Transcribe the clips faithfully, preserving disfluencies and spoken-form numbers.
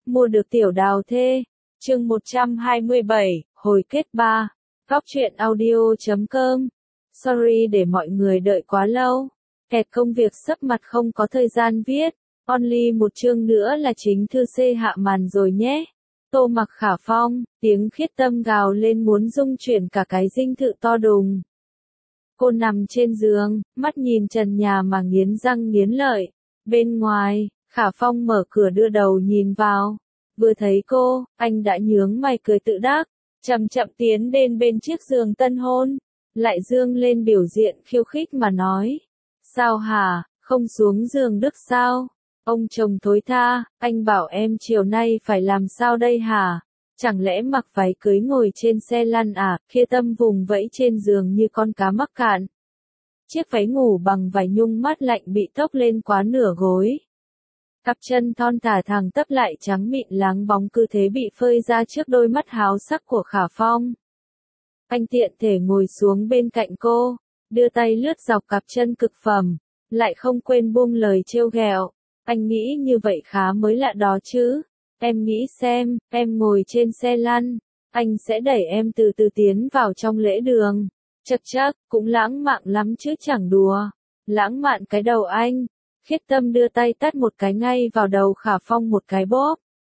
mua được tiểu đào thê. Chương một trăm hai mươi bảy, hồi kết ba. Góc truyện audio chấm com. Sorry để mọi người đợi quá lâu. Kẹt công việc sắp mặt không có thời gian viết. Only một chương nữa là chính thư C hạ màn rồi nhé. Tô Mặc Khả Phong, tiếng Khiết Tâm gào lên muốn rung chuyển cả cái dinh thự to đùng. Cô nằm trên giường, mắt nhìn trần nhà mà nghiến răng nghiến lợi. Bên ngoài, Khả Phong mở cửa đưa đầu nhìn vào. Vừa thấy cô, anh đã nhướng mày cười tự đắc, chậm chậm tiến đến bên chiếc giường tân hôn, lại dương lên biểu diện khiêu khích mà nói. Sao hả, không xuống giường được sao? Ông chồng thối tha, anh bảo em chiều nay phải làm sao đây hả? Chẳng lẽ mặc váy cưới ngồi trên xe lăn à? Kia Tâm vùng vẫy trên giường như con cá mắc cạn. Chiếc váy ngủ bằng vải nhung mát lạnh bị tốc lên quá nửa gối. Cặp chân thon thả thẳng tắp lại trắng mịn láng bóng cứ thế bị phơi ra trước đôi mắt háo sắc của Khả Phong. Anh tiện thể ngồi xuống bên cạnh cô, đưa tay lướt dọc cặp chân cực phẩm, lại không quên buông lời trêu ghẹo. Anh nghĩ như vậy khá mới lạ đó chứ. Em nghĩ xem, em ngồi trên xe lăn, anh sẽ đẩy em từ từ tiến vào trong lễ đường. Chật chắc, cũng lãng mạn lắm chứ chẳng đùa. Lãng mạn cái đầu anh. Khiết Tâm đưa tay tát một cái ngay vào đầu Khả Phong một cái bóp.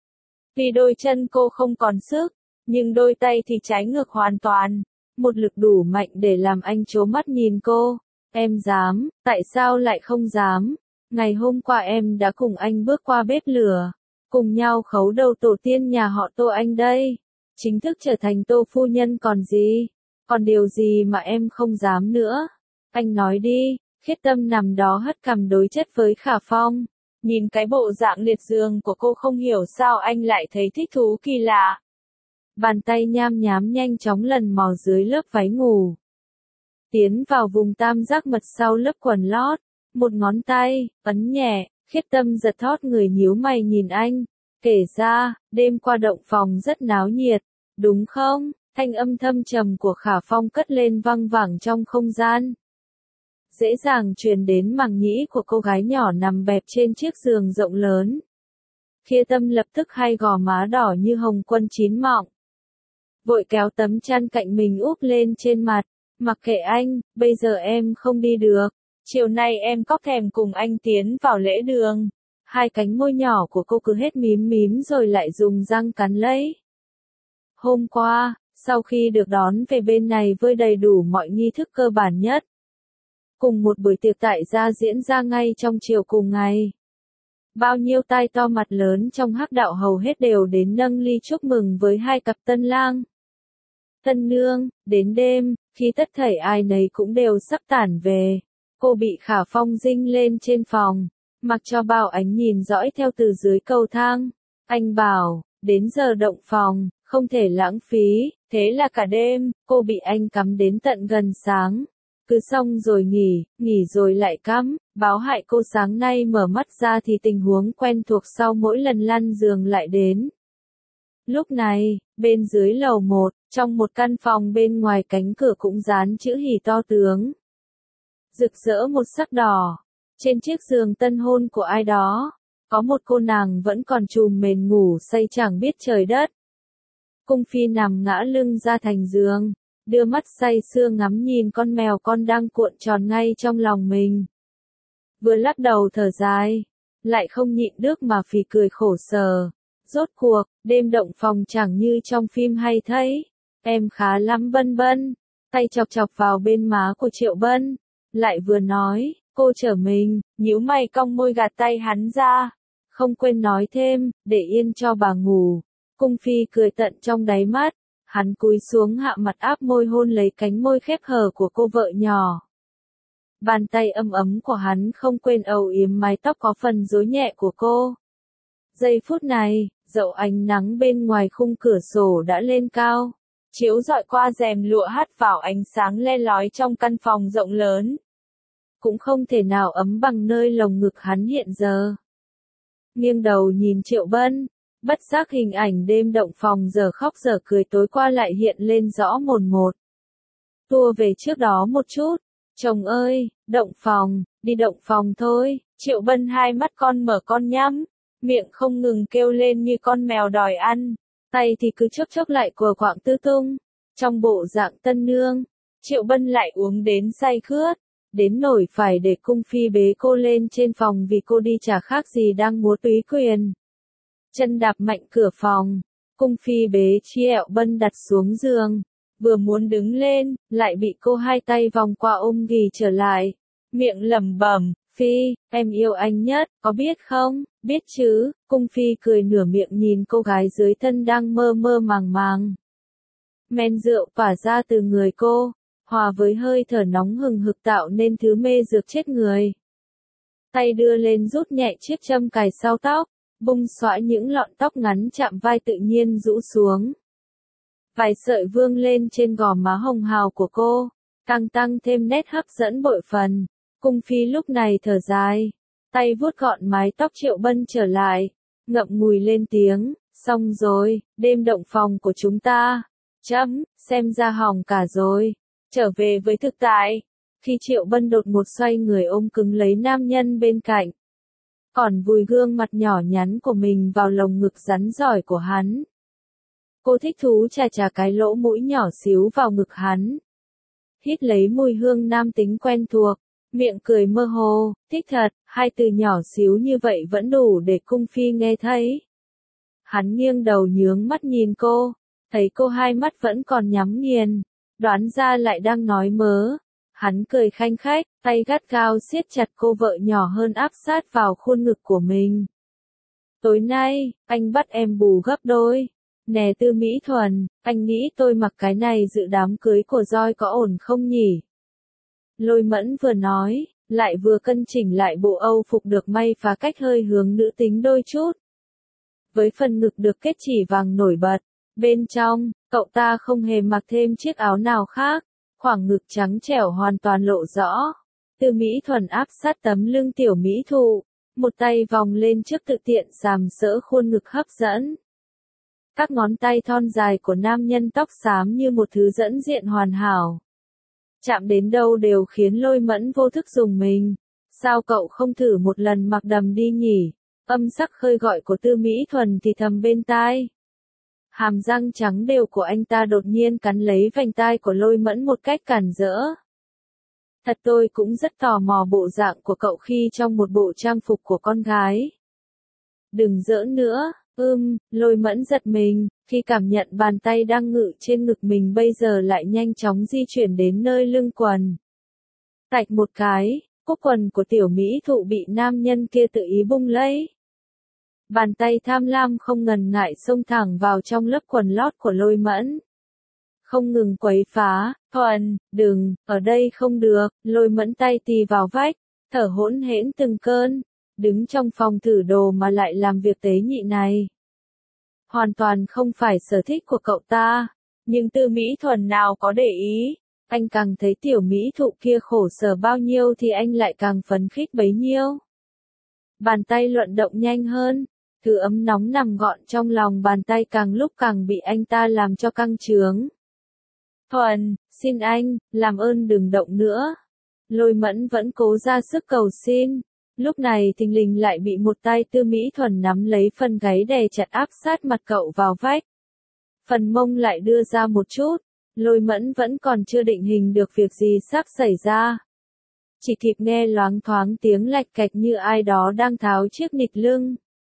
Vì đôi chân cô không còn sức, nhưng đôi tay thì trái ngược hoàn toàn. Một lực đủ mạnh để làm anh trố mắt nhìn cô. Em dám, tại sao lại không dám? Ngày hôm qua em đã cùng anh bước qua bếp lửa, cùng nhau khấu đầu tổ tiên nhà họ Tô anh đây. Chính thức trở thành Tô phu nhân còn gì? Còn điều gì mà em không dám nữa? Anh nói đi. Khiết Tâm nằm đó hất cằm đối chất với Khả Phong. Nhìn cái bộ dạng liệt giường của cô không hiểu sao anh lại thấy thích thú kỳ lạ. Bàn tay nham nhám nhanh chóng lần mò dưới lớp váy ngủ. Tiến vào vùng tam giác mật sau lớp quần lót. Một ngón tay, ấn nhẹ, Khiết Tâm giật thót người nhíu mày nhìn anh. Kể ra, đêm qua động phòng rất náo nhiệt, đúng không? Thanh âm thâm trầm của Khả Phong cất lên văng vẳng trong không gian. Dễ dàng truyền đến màng nhĩ của cô gái nhỏ nằm bẹp trên chiếc giường rộng lớn. Khiết Tâm lập tức hai gò má đỏ như hồng quân chín mọng. Vội kéo tấm chăn cạnh mình úp lên trên mặt. Mặc kệ anh, bây giờ em không đi được. Chiều nay em có thèm cùng anh tiến vào lễ đường. Hai cánh môi nhỏ của cô cứ hết mím mím rồi lại dùng răng cắn lấy. Hôm qua, sau khi được đón về bên này với đầy đủ mọi nghi thức cơ bản nhất. Cùng một buổi tiệc tại gia diễn ra ngay trong chiều cùng ngày. Bao nhiêu tai to mặt lớn trong hắc đạo hầu hết đều đến nâng ly chúc mừng với hai cặp tân lang. Tân nương, đến đêm, khi tất thảy ai nấy cũng đều sắp tản về. Cô bị Khả Phong dinh lên trên phòng, mặc cho bao ánh nhìn dõi theo từ dưới cầu thang. Anh bảo, đến giờ động phòng, không thể lãng phí, thế là cả đêm, cô bị anh cắm đến tận gần sáng. Cứ xong rồi nghỉ, nghỉ rồi lại cắm, báo hại cô sáng nay mở mắt ra thì tình huống quen thuộc sau mỗi lần lăn giường lại đến. Lúc này, bên dưới lầu một, trong một căn phòng bên ngoài cánh cửa cũng dán chữ hỉ to tướng. Rực rỡ một sắc đỏ. Trên chiếc giường tân hôn của ai đó, có một cô nàng vẫn còn trùm mền ngủ say chẳng biết trời đất. Cung phi nằm ngã lưng ra thành giường, đưa mắt say sưa ngắm nhìn con mèo con đang cuộn tròn ngay trong lòng mình. Vừa lắc đầu thở dài, lại không nhịn được mà phì cười khổ sở. Rốt cuộc, đêm động phòng chẳng như trong phim hay thấy. Em khá lắm Bân Bân. Tay chọc chọc vào bên má của Triệu Bân. Lại vừa nói, cô trở mình, nhíu mày cong môi gạt tay hắn ra. Không quên nói thêm, để yên cho bà ngủ. Cung phi cười tận trong đáy mắt. Hắn cúi xuống hạ mặt áp môi hôn lấy cánh môi khép hờ của cô vợ nhỏ. Bàn tay ấm ấm của hắn không quên âu yếm mái tóc có phần rối nhẹ của cô. Giây phút này, dậu ánh nắng bên ngoài khung cửa sổ đã lên cao. Chiếu rọi qua rèm lụa hắt vào ánh sáng le lói trong căn phòng rộng lớn. Cũng không thể nào ấm bằng nơi lồng ngực hắn hiện giờ. Nghiêng đầu nhìn Triệu Bân, bất giác hình ảnh đêm động phòng giờ khóc giờ cười tối qua lại hiện lên rõ mồn một. Tua về trước đó một chút, chồng ơi, động phòng, đi động phòng thôi. Triệu Bân hai mắt con mở con nhắm, miệng không ngừng kêu lên như con mèo đòi ăn, tay thì cứ chốc chốc lại quờ quạng tư tung, trong bộ dạng tân nương. Triệu Bân lại uống đến say khướt, đến nổi phải để cung phi bế cô lên trên phòng vì cô đi chả khác gì đang múa túy quyền. Chân đạp mạnh cửa phòng, cung phi bế Triệu Bân đặt xuống giường, vừa muốn đứng lên, lại bị cô hai tay vòng qua ôm ghì trở lại, miệng lẩm bẩm, Phi, em yêu anh nhất, có biết không? Biết chứ, cung phi cười nửa miệng nhìn cô gái dưới thân đang mơ mơ màng màng. Men rượu tỏa ra từ người cô, hòa với hơi thở nóng hừng hực tạo nên thứ mê dược chết người. Tay đưa lên rút nhẹ chiếc châm cài sau tóc, bung xõa những lọn tóc ngắn chạm vai tự nhiên rũ xuống. Vài sợi vương lên trên gò má hồng hào của cô, càng tăng thêm nét hấp dẫn bội phần. Cung phi lúc này thở dài, tay vuốt gọn mái tóc Triệu Bân trở lại, ngậm ngùi lên tiếng, xong rồi, đêm động phòng của chúng ta, chấm, xem ra hỏng cả rồi, trở về với thực tại, khi Triệu Bân đột ngột xoay người ôm cứng lấy nam nhân bên cạnh, còn vùi gương mặt nhỏ nhắn của mình vào lồng ngực rắn giỏi của hắn. Cô thích thú chà chà cái lỗ mũi nhỏ xíu vào ngực hắn, hít lấy mùi hương nam tính quen thuộc. Miệng cười mơ hồ, thích thật, hai từ nhỏ xíu như vậy vẫn đủ để cung phi nghe thấy. Hắn nghiêng đầu nhướng mắt nhìn cô, thấy cô hai mắt vẫn còn nhắm nghiền, đoán ra lại đang nói mớ. Hắn cười khanh khách, tay gắt gao siết chặt cô vợ nhỏ hơn áp sát vào khuôn ngực của mình. Tối nay, anh bắt em bù gấp đôi. Nè Tư Mỹ Thuần, anh nghĩ tôi mặc cái này dự đám cưới của Roi có ổn không nhỉ? Lôi Mẫn vừa nói, lại vừa cân chỉnh lại bộ âu phục được may phá cách hơi hướng nữ tính đôi chút. Với phần ngực được kết chỉ vàng nổi bật, bên trong, cậu ta không hề mặc thêm chiếc áo nào khác, khoảng ngực trắng trẻo hoàn toàn lộ rõ. Tư Mỹ Thuần áp sát tấm lưng tiểu mỹ thụ, một tay vòng lên trước tự tiện sàm sỡ khuôn ngực hấp dẫn. Các ngón tay thon dài của nam nhân tóc xám như một thứ dẫn diện hoàn hảo. Chạm đến đâu đều khiến Lôi Mẫn vô thức dùng mình. Sao cậu không thử một lần mặc đầm đi nhỉ? Âm sắc khơi gọi của Tư Mỹ Thuần thì thầm bên tai. Hàm răng trắng đều của anh ta đột nhiên cắn lấy vành tai của Lôi Mẫn một cách cản rỡ. Thật tôi cũng rất tò mò bộ dạng của cậu khi trong một bộ trang phục của con gái. Đừng giỡn nữa, ưm, Lôi Mẫn giật mình, khi cảm nhận bàn tay đang ngự trên ngực mình bây giờ lại nhanh chóng di chuyển đến nơi lưng quần. Tạch một cái, cúc quần của tiểu mỹ thụ bị nam nhân kia tự ý bung lấy. Bàn tay tham lam không ngần ngại xông thẳng vào trong lớp quần lót của Lôi Mẫn. Không ngừng quấy phá, Thuần, đừng, ở đây không được, Lôi Mẫn tay tì vào vách, thở hỗn hển từng cơn, đứng trong phòng thử đồ mà lại làm việc tế nhị này. Hoàn toàn không phải sở thích của cậu ta, nhưng Tư Mỹ Thuần nào có để ý, anh càng thấy tiểu mỹ thụ kia khổ sở bao nhiêu thì anh lại càng phấn khích bấy nhiêu. Bàn tay luận động nhanh hơn, thứ ấm nóng nằm gọn trong lòng bàn tay càng lúc càng bị anh ta làm cho căng trướng. Thuần, xin anh, làm ơn đừng động nữa. Lôi Mẫn vẫn cố ra sức cầu xin. Lúc này thình lình lại bị một tay Tư Mỹ Thuần nắm lấy phần gáy đè chặt áp sát mặt cậu vào vách. Phần mông lại đưa ra một chút, Lôi Mẫn vẫn còn chưa định hình được việc gì sắp xảy ra. Chỉ kịp nghe loáng thoáng tiếng lạch cạch như ai đó đang tháo chiếc nịt lưng.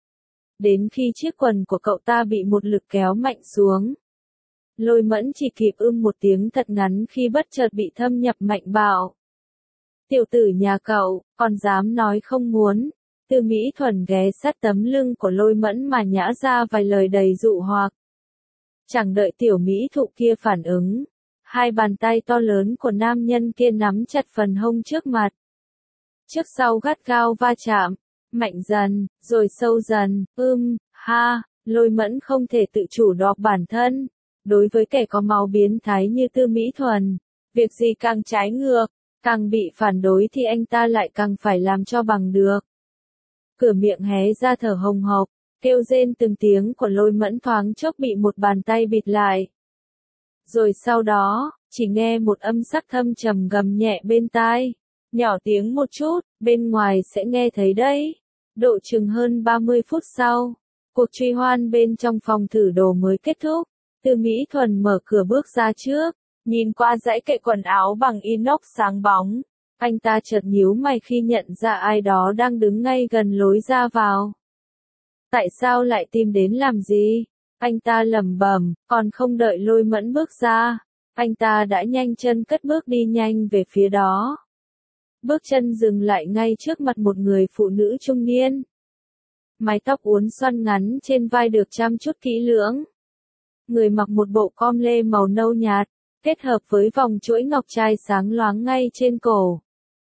Đến khi chiếc quần của cậu ta bị một lực kéo mạnh xuống. Lôi Mẫn chỉ kịp ưm một tiếng thật ngắn khi bất chợt bị thâm nhập mạnh bạo. Tiểu tử nhà cậu, còn dám nói không muốn. Tư Mỹ Thuần ghé sát tấm lưng của Lôi Mẫn mà nhã ra vài lời đầy dụ hoặc. Chẳng đợi tiểu mỹ thụ kia phản ứng. Hai bàn tay to lớn của nam nhân kia nắm chặt phần hông trước mặt. Trước sau gắt gao va chạm, mạnh dần, rồi sâu dần, ưm, ha, Lôi Mẫn không thể tự chủ đọc bản thân. Đối với kẻ có máu biến thái như Tư Mỹ Thuần, việc gì càng trái ngược, càng bị phản đối thì anh ta lại càng phải làm cho bằng được. Cửa miệng hé ra thở hồng hộc, kêu rên từng tiếng của Lôi Mẫn thoáng chốc bị một bàn tay bịt lại. Rồi sau đó, chỉ nghe một âm sắc thâm trầm gầm nhẹ bên tai, nhỏ tiếng một chút, bên ngoài sẽ nghe thấy đấy. Độ chừng hơn ba mươi phút sau, cuộc truy hoan bên trong phòng thử đồ mới kết thúc. Tư Mỹ Thuần mở cửa bước ra trước, nhìn qua dãy kệ quần áo bằng inox sáng bóng. Anh ta chợt nhíu mày khi nhận ra ai đó đang đứng ngay gần lối ra vào. Tại sao lại tìm đến làm gì? Anh ta lẩm bẩm, còn không đợi Lôi Mẫn bước ra. Anh ta đã nhanh chân cất bước đi nhanh về phía đó. Bước chân dừng lại ngay trước mặt một người phụ nữ trung niên. Mái tóc uốn xoăn ngắn trên vai được chăm chút kỹ lưỡng. Người mặc một bộ com lê màu nâu nhạt, kết hợp với vòng chuỗi ngọc trai sáng loáng ngay trên cổ.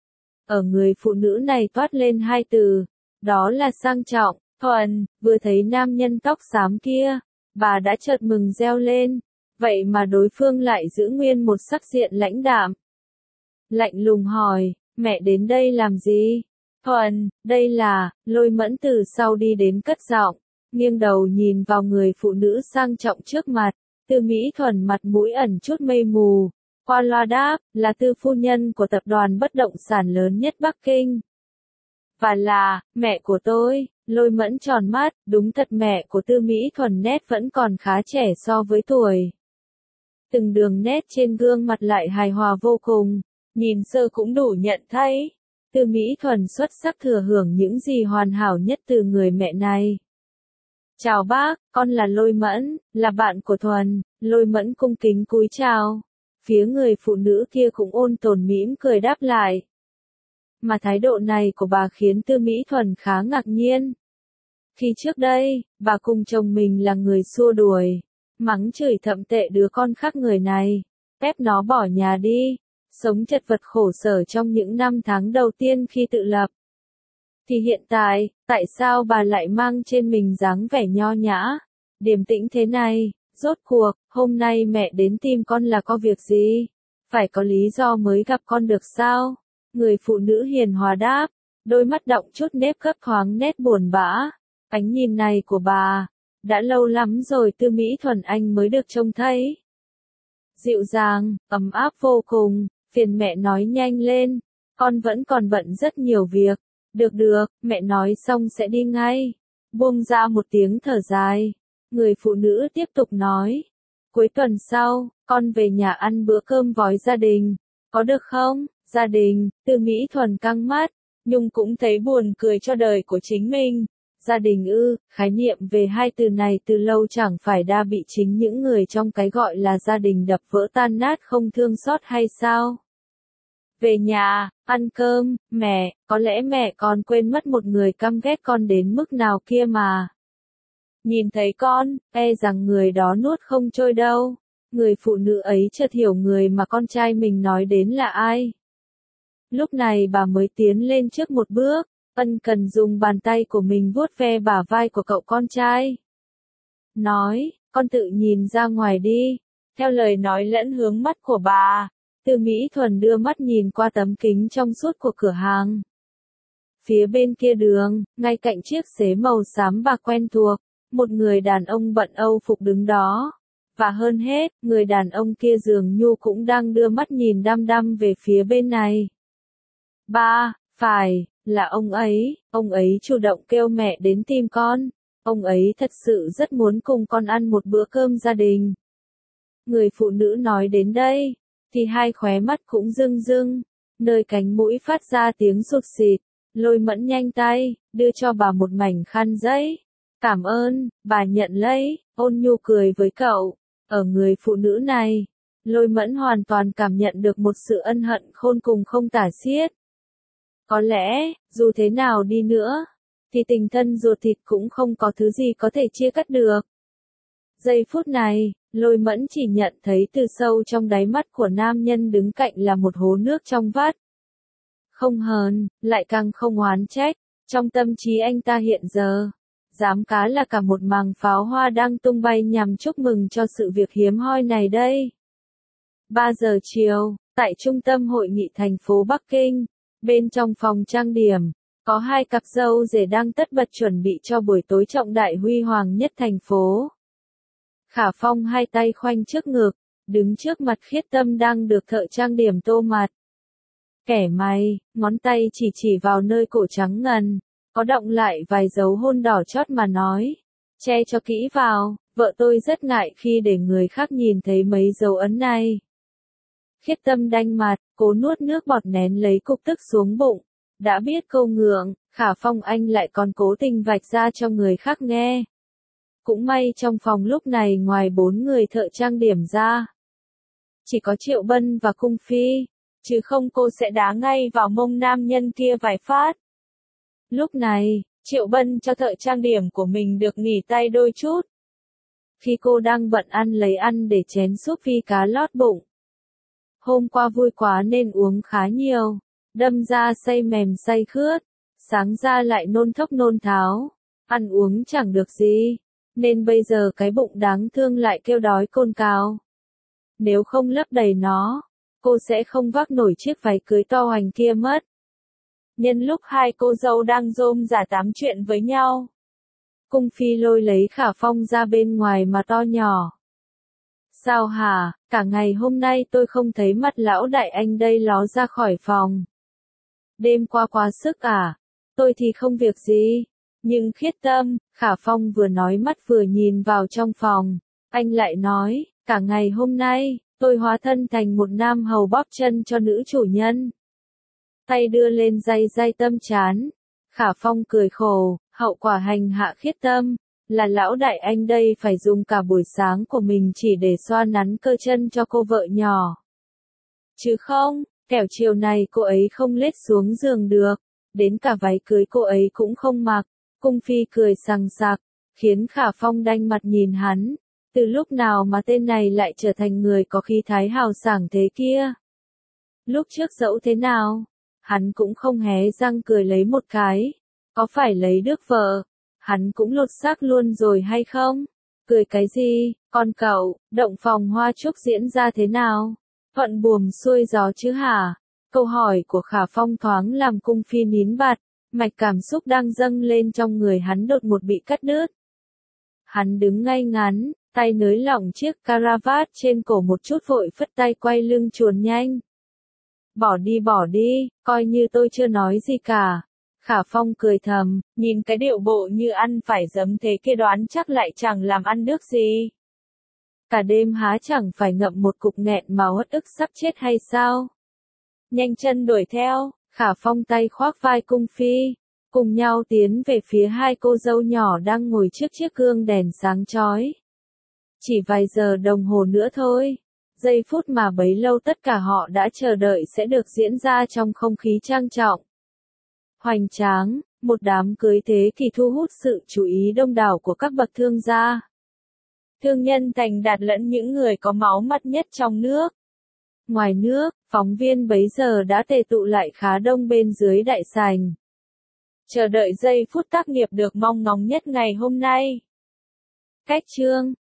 Ở người phụ nữ này toát lên hai từ, đó là sang trọng. Thuần, vừa thấy nam nhân tóc xám kia, bà đã chợt mừng reo lên, vậy mà đối phương lại giữ nguyên một sắc diện lãnh đạm. Lạnh lùng hỏi, mẹ đến đây làm gì? Thuần, đây là, Lôi Mẫn từ sau đi đến cất giọng, nghiêng đầu nhìn vào người phụ nữ sang trọng trước mặt. Tư Mỹ Thuần mặt mũi ẩn chút mây mù, qua loa đáp, là tư phu nhân của tập đoàn bất động sản lớn nhất Bắc Kinh. Và là, mẹ của tôi. Lôi Mẫn tròn mắt, đúng thật mẹ của Tư Mỹ Thuần nét vẫn còn khá trẻ so với tuổi. Từng đường nét trên gương mặt lại hài hòa vô cùng, nhìn sơ cũng đủ nhận thấy. Tư Mỹ Thuần xuất sắc thừa hưởng những gì hoàn hảo nhất từ người mẹ này. Chào bác, con là Lôi Mẫn, là bạn của Thuần. Lôi Mẫn cung kính cúi chào. Phía người phụ nữ kia cũng ôn tồn mỉm cười đáp lại. Mà thái độ này của bà khiến Tư Mỹ Thuần khá ngạc nhiên. Khi trước đây, bà cùng chồng mình là người xua đuổi, mắng chửi thậm tệ đứa con khác người này, ép nó bỏ nhà đi, sống chật vật khổ sở trong những năm tháng đầu tiên khi tự lập. Thì hiện tại, tại sao bà lại mang trên mình dáng vẻ nho nhã, điềm tĩnh thế này? Rốt cuộc, hôm nay mẹ đến tìm con là có việc gì? Phải có lý do mới gặp con được sao? Người phụ nữ hiền hòa đáp, đôi mắt đọng chút nếp gấp thoáng nét buồn bã. Ánh nhìn này của bà, đã lâu lắm rồi Tư Mỹ Thuần anh mới được trông thấy. Dịu dàng, ấm áp vô cùng, phiền mẹ nói nhanh lên, con vẫn còn bận rất nhiều việc. Được được, mẹ nói xong sẽ đi ngay. Buông ra một tiếng thở dài, người phụ nữ tiếp tục nói. Cuối tuần sau, con về nhà ăn bữa cơm vói gia đình, có được không? Gia đình, Tư Mỹ Thuần căng mắt, nhưng cũng thấy buồn cười cho đời của chính mình. Gia đình ư, khái niệm về hai từ này từ lâu chẳng phải đã bị chính những người trong cái gọi là gia đình đập vỡ tan nát không thương xót hay sao? Về nhà, ăn cơm, mẹ, có lẽ mẹ còn quên mất một người căm ghét con đến mức nào kia mà. Nhìn thấy con, e rằng người đó nuốt không trôi đâu. Người phụ nữ ấy chợt hiểu người mà con trai mình nói đến là ai. Lúc này bà mới tiến lên trước một bước, ân cần dùng bàn tay của mình vuốt ve bả vai của cậu con trai. Nói, con tự nhìn ra ngoài đi. Theo lời nói lẫn hướng mắt của bà, Tư Mỹ Thuần đưa mắt nhìn qua tấm kính trong suốt của cửa hàng. Phía bên kia đường, ngay cạnh chiếc xế màu xám bạc quen thuộc, một người đàn ông bận Âu phục đứng đó. Và hơn hết, người đàn ông kia dường như cũng đang đưa mắt nhìn đăm đăm về phía bên này. Ba, phải, là ông ấy, ông ấy chủ động kêu mẹ đến tìm con. Ông ấy thật sự rất muốn cùng con ăn một bữa cơm gia đình. Người phụ nữ nói đến đây, thì hai khóe mắt cũng rưng rưng, nơi cánh mũi phát ra tiếng sụt xịt. Lôi Mẫn nhanh tay, đưa cho bà một mảnh khăn giấy. Cảm ơn, bà nhận lấy, ôn nhu cười với cậu. Ở người phụ nữ này, Lôi Mẫn hoàn toàn cảm nhận được một sự ân hận khôn cùng không tả xiết. Có lẽ, dù thế nào đi nữa, thì tình thân ruột thịt cũng không có thứ gì có thể chia cắt được. Giây phút này, Lôi Mẫn chỉ nhận thấy từ sâu trong đáy mắt của nam nhân đứng cạnh là một hố nước trong vắt. Không hờn, lại càng không oán trách, trong tâm trí anh ta hiện giờ, dám cá là cả một màng pháo hoa đang tung bay nhằm chúc mừng cho sự việc hiếm hoi này đây. ba giờ chiều, tại trung tâm hội nghị thành phố Bắc Kinh, bên trong phòng trang điểm, có hai cặp dâu rể đang tất bật chuẩn bị cho buổi tối trọng đại huy hoàng nhất thành phố. Khả Phong hai tay khoanh trước ngực, đứng trước mặt Khiết Tâm đang được thợ trang điểm tô mặt. Kẻ mày, ngón tay chỉ chỉ vào nơi cổ trắng ngần, có đọng lại vài dấu hôn đỏ chót mà nói. Che cho kỹ vào, vợ tôi rất ngại khi để người khác nhìn thấy mấy dấu ấn này. Khiết Tâm đanh mặt, cố nuốt nước bọt nén lấy cục tức xuống bụng. Đã biết câu ngượng, Khả Phong anh lại còn cố tình vạch ra cho người khác nghe. Cũng may trong phòng lúc này ngoài bốn người thợ trang điểm ra, chỉ có Triệu Bân và Cung Phi, chứ không cô sẽ đá ngay vào mông nam nhân kia vài phát. Lúc này, Triệu Bân cho thợ trang điểm của mình được nghỉ tay đôi chút. Khi cô đang bận ăn lấy ăn để chén súp phi cá lót bụng. Hôm qua vui quá nên uống khá nhiều, đâm ra say mềm say khướt, sáng ra lại nôn thốc nôn tháo, ăn uống chẳng được gì, nên bây giờ cái bụng đáng thương lại kêu đói cồn cào. Nếu không lấp đầy nó, cô sẽ không vác nổi chiếc váy cưới to hoành kia mất. Nhân lúc hai cô dâu đang rôm rả tám chuyện với nhau, Cung Phi lôi lấy Khả Phong ra bên ngoài mà to nhỏ. Sao hả, cả ngày hôm nay tôi không thấy mặt lão đại anh đây ló ra khỏi phòng. Đêm qua quá sức à? Tôi thì không việc gì. Nhưng Khiết Tâm, Khả Phong vừa nói mắt vừa nhìn vào trong phòng. Anh lại nói, cả ngày hôm nay, tôi hóa thân thành một nam hầu bóp chân cho nữ chủ nhân. Tay đưa lên day day Tâm chán. Khả Phong cười khổ, hậu quả hành hạ Khiết Tâm, là lão đại anh đây phải dùng cả buổi sáng của mình chỉ để xoa nắn cơ chân cho cô vợ nhỏ. Chứ không, kẻo chiều này cô ấy không lết xuống giường được, đến cả váy cưới cô ấy cũng không mặc. Cung Phi cười sằng sặc, khiến Khả Phong đanh mặt nhìn hắn. Từ lúc nào mà tên này lại trở thành người có khí thái hào sảng thế kia? Lúc trước dẫu thế nào, hắn cũng không hé răng cười lấy một cái. Có phải lấy được vợ, hắn cũng lột xác luôn rồi hay không? Cười cái gì, con cậu, động phòng hoa trúc diễn ra thế nào? Thuận buồm xuôi gió chứ hả? Câu hỏi của Khả Phong thoáng làm Cung Phi nín bặt, mạch cảm xúc đang dâng lên trong người hắn đột ngột bị cắt đứt. Hắn đứng ngay ngắn, tay nới lỏng chiếc caravat trên cổ một chút vội phất tay quay lưng chuồn nhanh. Bỏ đi bỏ đi, coi như tôi chưa nói gì cả. Khả Phong cười thầm, nhìn cái điệu bộ như ăn phải giấm thế kia đoán chắc lại chẳng làm ăn được gì. Cả đêm há chẳng phải ngậm một cục nghẹn mà uất ức sắp chết hay sao? Nhanh chân đuổi theo, Khả Phong tay khoác vai Cung Phi, cùng nhau tiến về phía hai cô dâu nhỏ đang ngồi trước chiếc gương đèn sáng chói. Chỉ vài giờ đồng hồ nữa thôi, giây phút mà bấy lâu tất cả họ đã chờ đợi sẽ được diễn ra trong không khí trang trọng. Hoành tráng, một đám cưới thế kỷ thu hút sự chú ý đông đảo của các bậc thương gia. Thương nhân thành đạt lẫn những người có máu mặt nhất trong nước. Ngoài nước, phóng viên bấy giờ đã tề tụ lại khá đông bên dưới đại sảnh. Chờ đợi giây phút tác nghiệp được mong ngóng nhất ngày hôm nay. Cách chương